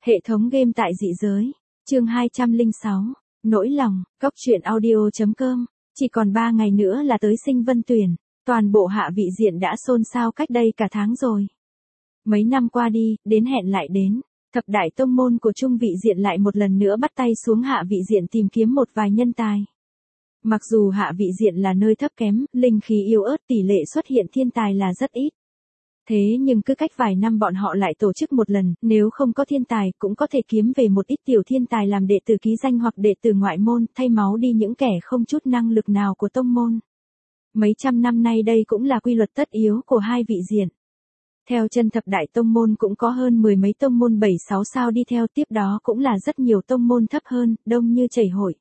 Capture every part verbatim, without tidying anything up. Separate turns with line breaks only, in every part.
Hệ thống game tại dị giới. Chương hai trăm lẻ sáu. Nỗi lòng. Cốc truyện audio chấm com. Chỉ còn ba ngày nữa là tới sinh vân tuyển. Toàn bộ hạ vị diện đã xôn xao cách đây cả tháng rồi. Mấy năm qua đi, đến hẹn lại đến. Thập đại tông môn của trung vị diện lại một lần nữa bắt tay xuống hạ vị diện tìm kiếm một vài nhân tài. Mặc dù hạ vị diện là nơi thấp kém, linh khí yếu ớt, tỷ lệ xuất hiện thiên tài là rất ít. Thế nhưng cứ cách vài năm bọn họ lại tổ chức một lần, nếu không có thiên tài cũng có thể kiếm về một ít tiểu thiên tài làm đệ tử ký danh hoặc đệ tử ngoại môn, thay máu đi những kẻ không chút năng lực nào của tông môn. Mấy trăm năm nay đây cũng là quy luật tất yếu của hai vị diện. Theo chân thập đại tông môn cũng có hơn mười mấy tông môn bảy sáu sao đi theo, tiếp đó cũng là rất nhiều tông môn thấp hơn, đông như chảy hội.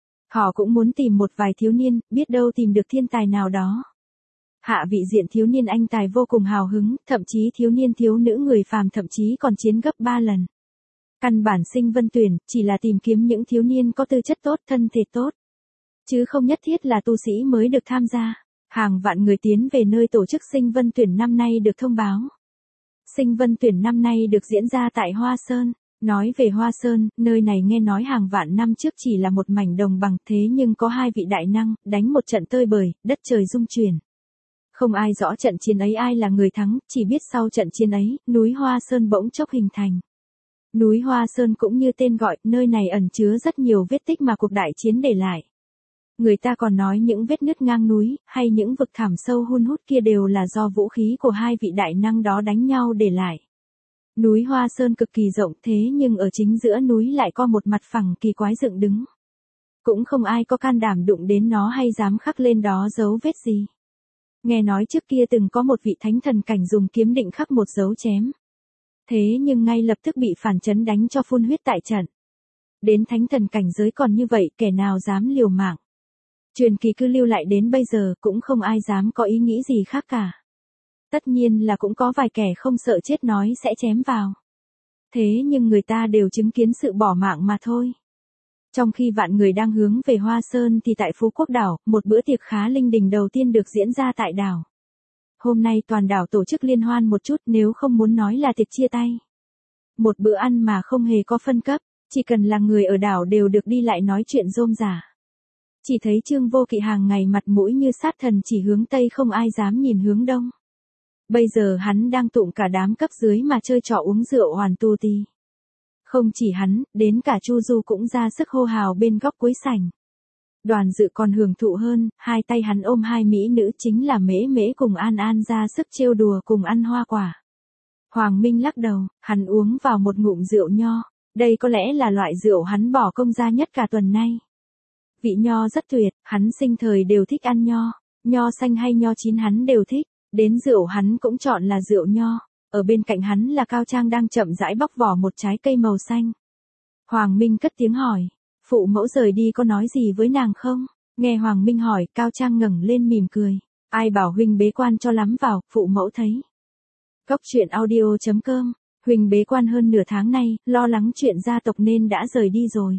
Họ cũng muốn tìm một vài thiếu niên, biết đâu tìm được thiên tài nào đó. Hạ vị diện thiếu niên anh tài vô cùng hào hứng, thậm chí thiếu niên thiếu nữ người phàm thậm chí còn chiến gấp ba lần. Căn bản sinh vân tuyển, chỉ là tìm kiếm những thiếu niên có tư chất tốt, thân thể tốt. Chứ không nhất thiết là tu sĩ mới được tham gia. Hàng vạn người tiến về nơi tổ chức sinh vân tuyển năm nay được thông báo. Sinh vân tuyển năm nay được diễn ra tại Hoa Sơn. Nói về Hoa Sơn, nơi này nghe nói hàng vạn năm trước chỉ là một mảnh đồng bằng, thế nhưng có hai vị đại năng, đánh một trận tơi bời, đất trời rung chuyển. Không ai rõ trận chiến ấy ai là người thắng, chỉ biết sau trận chiến ấy, núi Hoa Sơn bỗng chốc hình thành. Núi Hoa Sơn cũng như tên gọi, nơi này ẩn chứa rất nhiều vết tích mà cuộc đại chiến để lại. Người ta còn nói những vết nứt ngang núi, hay những vực thẳm sâu hun hút kia đều là do vũ khí của hai vị đại năng đó đánh nhau để lại. Núi Hoa Sơn cực kỳ rộng thế nhưng ở chính giữa núi lại có một mặt phẳng kỳ quái dựng đứng. Cũng không ai có can đảm đụng đến nó hay dám khắc lên đó dấu vết gì. Nghe nói trước kia từng có một vị thánh thần cảnh dùng kiếm định khắc một dấu chém. Thế nhưng ngay lập tức bị phản chấn đánh cho phun huyết tại trận. Đến thánh thần cảnh giới còn như vậy kẻ nào dám liều mạng. Truyền kỳ cứ lưu lại đến bây giờ cũng không ai dám có ý nghĩ gì khác cả. Tất nhiên là cũng có vài kẻ không sợ chết nói sẽ chém vào. Thế nhưng người ta đều chứng kiến sự bỏ mạng mà thôi. Trong khi vạn người đang hướng về Hoa Sơn thì tại Phú Quốc đảo, một bữa tiệc khá linh đình đầu tiên được diễn ra tại đảo. Hôm nay toàn đảo tổ chức liên hoan một chút, nếu không muốn nói là tiệc chia tay. Một bữa ăn mà không hề có phân cấp, chỉ cần là người ở đảo đều được đi lại nói chuyện rôm rả. Chỉ thấy Trương Vô Kỵ hàng ngày mặt mũi như sát thần chỉ hướng Tây không ai dám nhìn hướng Đông. Bây giờ hắn đang tụng cả đám cấp dưới mà chơi trò uống rượu hoàn tu ti. Không chỉ hắn, đến cả Chu Du cũng ra sức hô hào bên góc cuối sảnh. Đoàn dự còn hưởng thụ hơn, hai tay hắn ôm hai mỹ nữ chính là Mễ Mễ cùng An An ra sức trêu đùa cùng ăn hoa quả. Hoàng Minh lắc đầu, hắn uống vào một ngụm rượu nho, đây có lẽ là loại rượu hắn bỏ công ra nhất cả tuần nay. Vị nho rất tuyệt, hắn sinh thời đều thích ăn nho, nho xanh hay nho chín hắn đều thích, đến rượu hắn cũng chọn là rượu nho. Ở bên cạnh hắn là Cao Trang đang chậm rãi bóc vỏ một trái cây màu xanh. Hoàng Minh cất tiếng hỏi, phụ mẫu rời đi có nói gì với nàng không? Nghe Hoàng Minh hỏi, Cao Trang ngẩng lên mỉm cười, ai bảo huynh bế quan cho lắm vào, phụ mẫu thấy. Cốc truyện audio chấm com, huynh bế quan hơn nửa tháng nay, lo lắng chuyện gia tộc nên đã rời đi rồi.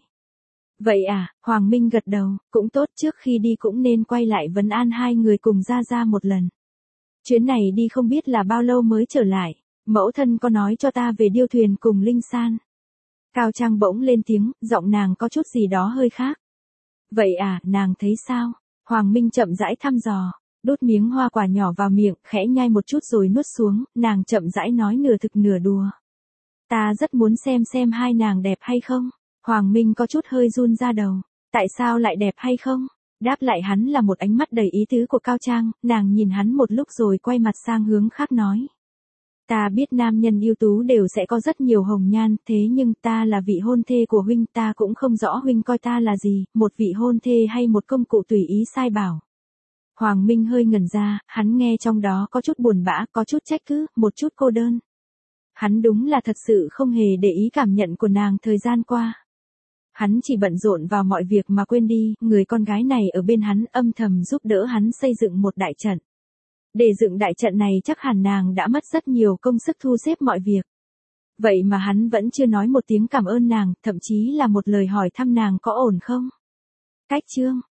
Vậy à, Hoàng Minh gật đầu, cũng tốt, trước khi đi cũng nên quay lại vấn an hai người cùng Gia Gia một lần. Chuyến này đi không biết là bao lâu mới trở lại, mẫu thân có nói cho ta về điêu thuyền cùng Linh San. Cao Trang bỗng lên tiếng, giọng nàng có chút gì đó hơi khác. Vậy à, nàng thấy sao? Hoàng Minh chậm rãi thăm dò, đút miếng hoa quả nhỏ vào miệng, khẽ nhai một chút rồi nuốt xuống, nàng chậm rãi nói nửa thực nửa đùa. Ta rất muốn xem xem hai nàng đẹp hay không. Hoàng Minh có chút hơi run ra đầu, tại sao lại đẹp hay không? Đáp lại hắn là một ánh mắt đầy ý tứ của Cao Trang, nàng nhìn hắn một lúc rồi quay mặt sang hướng khác nói. Ta biết nam nhân ưu tú đều sẽ có rất nhiều hồng nhan, thế nhưng ta là vị hôn thê của huynh, ta cũng không rõ huynh coi ta là gì, một vị hôn thê hay một công cụ tùy ý sai bảo. Hoàng Minh hơi ngẩn ra, hắn nghe trong đó có chút buồn bã, có chút trách cứ, một chút cô đơn. Hắn đúng là thật sự không hề để ý cảm nhận của nàng thời gian qua. Hắn chỉ bận rộn vào mọi việc mà quên đi, người con gái này ở bên hắn âm thầm giúp đỡ hắn xây dựng một đại trận. Để dựng đại trận này chắc hẳn nàng đã mất rất nhiều công sức thu xếp mọi việc. Vậy mà hắn vẫn chưa nói một tiếng cảm ơn nàng, thậm chí là một lời hỏi thăm nàng có ổn không. Cách chương,